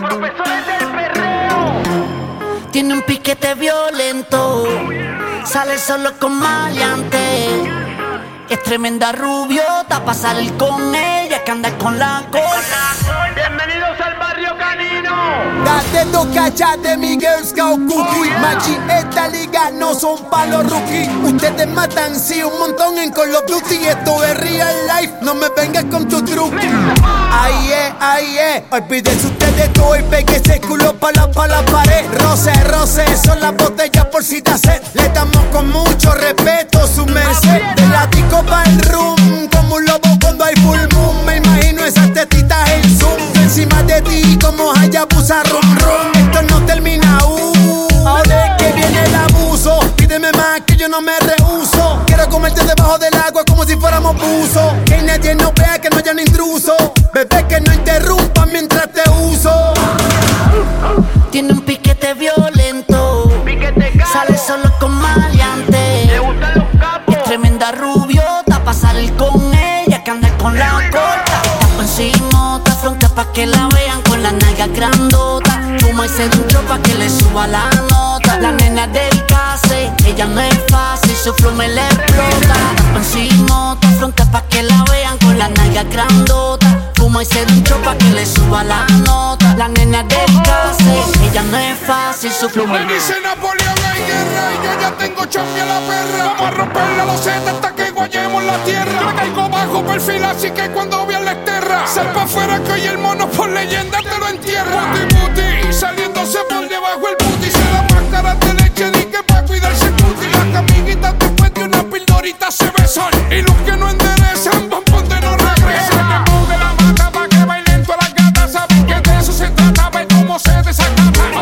profesores del perreo. Tiene un piquete violento, sale solo con maleante. Es tremenda rubiota pa' salir con ella, que anda con la cosa. Bienvenidos al barrio canino. Date dos cachas de mi Girl Scout cookie. Machi, esta liga no son pa' los rookies. Ustedes matan, sí, un montón en Call of Duty. Esto es real life, no me vengas con tu truqui. Ahí es, olvídense ustedes todo y pegue ese culo pa' la pared. Roce, son las botellas por si te hace. Le damos con mucho respeto su merced. Del látigo pa' el room, como un lobo cuando hay full moon. Me imagino esas tetitas en zoom. Encima de ti como Hayabusa rum rum. Esto no termina, ahora es que viene el abuso. Pídeme más que yo no me rehuso. Quiero comerte debajo del agua como si fuéramos buzos. Que nadie nos vea, que no haya un intruso. Bebé, que no interrumpa mientras te uso. Tiene un piquete violento, sale solo con maleante. Le gustan los capos. Es tremenda rubiota pa' salir con ella, que anda con la corta. Tapa encima, te afronta pa' que la vean con la nalga grandota. Fuma y se ducha pa' que le suba la nota. La nena del case, ella no es fácil, su flow me le explota. Tapa encima, te afronta pa' que la vean con la nalga grandota. Fuma y se ducha pa' que le suba la nota. La nena del case, ella no es fácil, su flow me Me dice Napoleón hay guerra y yo ya tengo choque a la perra. Vamos a romper la loseta hasta que guayemos la tierra. Yo caigo bajo perfil, así que cuando vean la exterra, sal pa' afuera que hoy el mono por leyenda te lo entierra. Muti, saliéndose por debajo el puti. Se da máscaras de leche, di que pa' cuidarse el puti. Las amiguitas después de una pildorita se besan. Y los que no enderezan, van ponte no regresan. Que de la mata pa' que bailen todas las gatas. Saben que de eso se trata, ve cómo se desacata.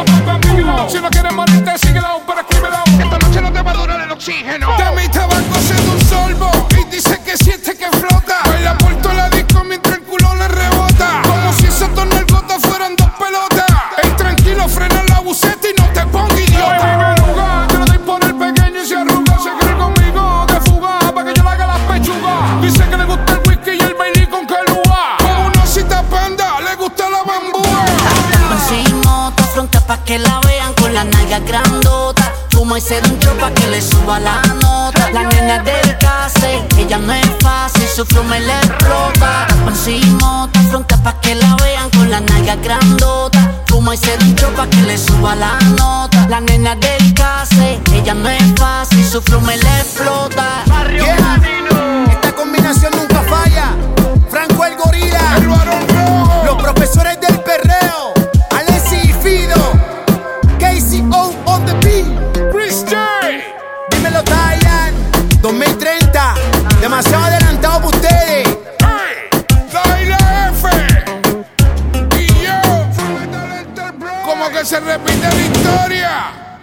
Si no quieres morirte, síguelo, pero escríbelo. Esta noche no te va a durar el oxígeno. De mi tabaco se da un sorbo y dice que siente que flota. Baila por toda la disco mientras el culo le rebota. Como si esos dos nalgotas fueran dos pelotas. Ey, tranquilo, frena la buceta y no te pongas idiota. Te lo doy por el pequeño y se arruga. Se cree conmigo de fuga pa' que yo le haga las pechugas. Dice que le gusta el whisky y el bailey con calúa. Como una cita panda, le gusta la bambúa. Encima, te afronta pa' que la vean con la nalga grandota. Fuma y se da un tro pa' que le suba la nota. La nena del case, ella no es fácil, su flow me le explota. Tapa encima, te afronta pa' que la vean con la nalga grandota. Fuma y se da un tro pa' que le suba la nota. La nena del case, ella no es fácil, su flow me le explota. Barrio canino. Esta combinación nunca falla. Franco el gorila, El varón rojo. los profesores del perreo, Alessi y Fido, KCO on the beat. Chris J. Dímelo, Tyan, 2030, demasiado adelantado para ustedes. Daila F. Y yo. Como que se repite la historia.